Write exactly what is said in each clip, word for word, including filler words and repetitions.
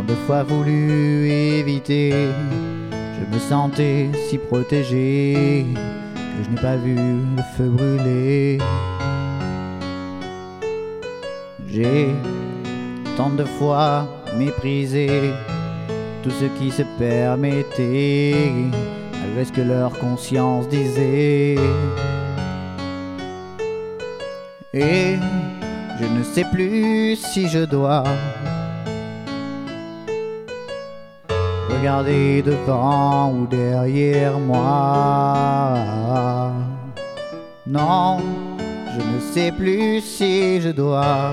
de fois voulu éviter, je me sentais si protégé que je n'ai pas vu le feu brûler. J'ai tant de fois méprisé tout ce qui se permettait, malgré ce que leur conscience disait. Et je ne sais plus si je dois regarder devant ou derrière moi. Non, je ne sais plus si je dois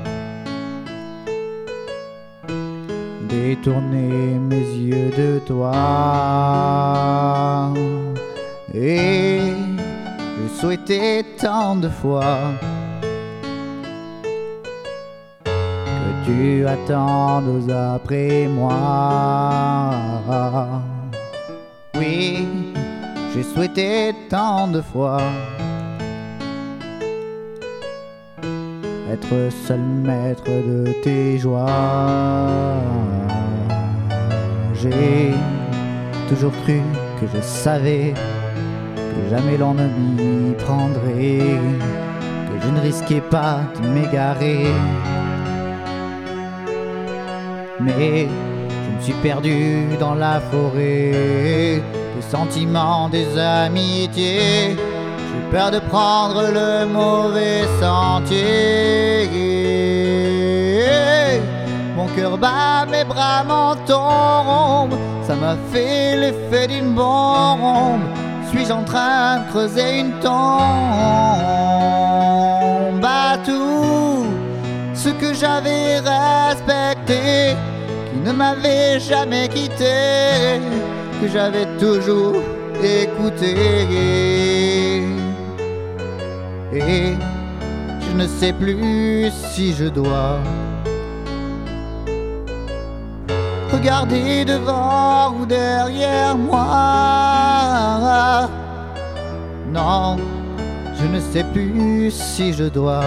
détourner mes yeux de toi. Et j'ai souhaité tant de fois que tu attendes après moi. Oui, j'ai souhaité tant de fois être seul maître de tes joies. J'ai toujours cru que je savais que jamais l'on ne m'y prendrait, que je ne risquais pas de m'égarer. Mais je me suis perdu dans la forêt des sentiments, des amitiés. J'ai peur de prendre le mauvais sentier. Mon cœur bat, mes bras m'en tombent. Ça m'a fait l'effet d'une bombe. Suis-je en train de creuser une tombe? À tout ce que j'avais respecté, qui ne m'avait jamais quitté, que j'avais toujours écouté. Et je ne sais plus si je dois regarder devant ou derrière moi. Non, je ne sais plus si je dois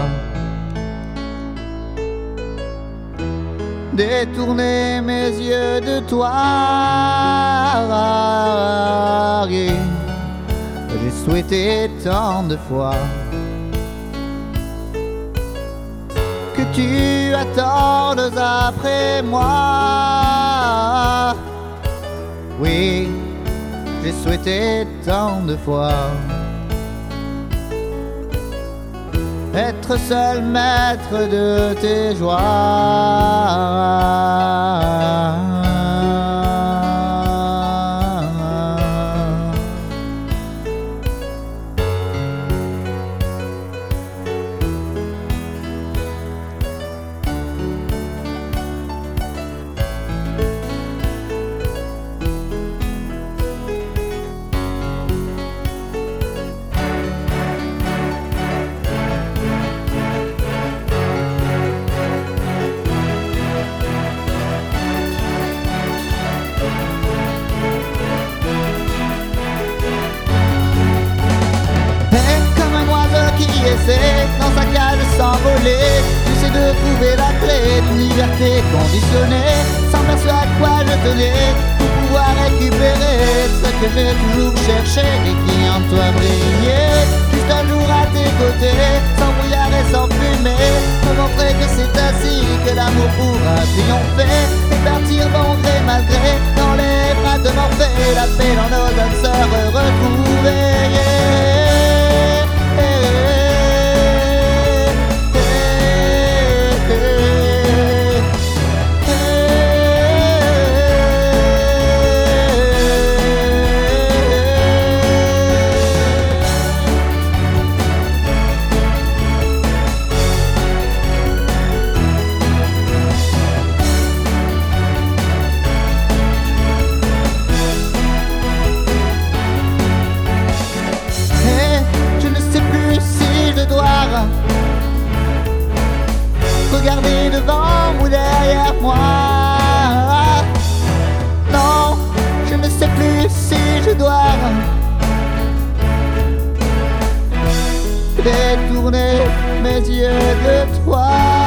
détourner mes yeux de toi. Et j'ai souhaité tant de fois que tu attendes après moi. Oui, j'ai souhaité tant de fois être seul maître de tes joies. Dans sa cage s'envoler, j'essaie de trouver la clé d'une liberté conditionnée, sans faire ce à quoi je tenais, pour pouvoir récupérer ce que j'ai toujours cherché et qui en toi brillait. Juste un jour à tes côtés, sans brouillard et sans fumée, pour montrer que c'est ainsi que l'amour pourra triompher et partir bon gré mal gré dans les bras de Morphée, la paix dans nos âmes sœurs retrouvées. Regarder devant ou derrière moi. Non, je ne sais plus si je dois détourner mes yeux de toi.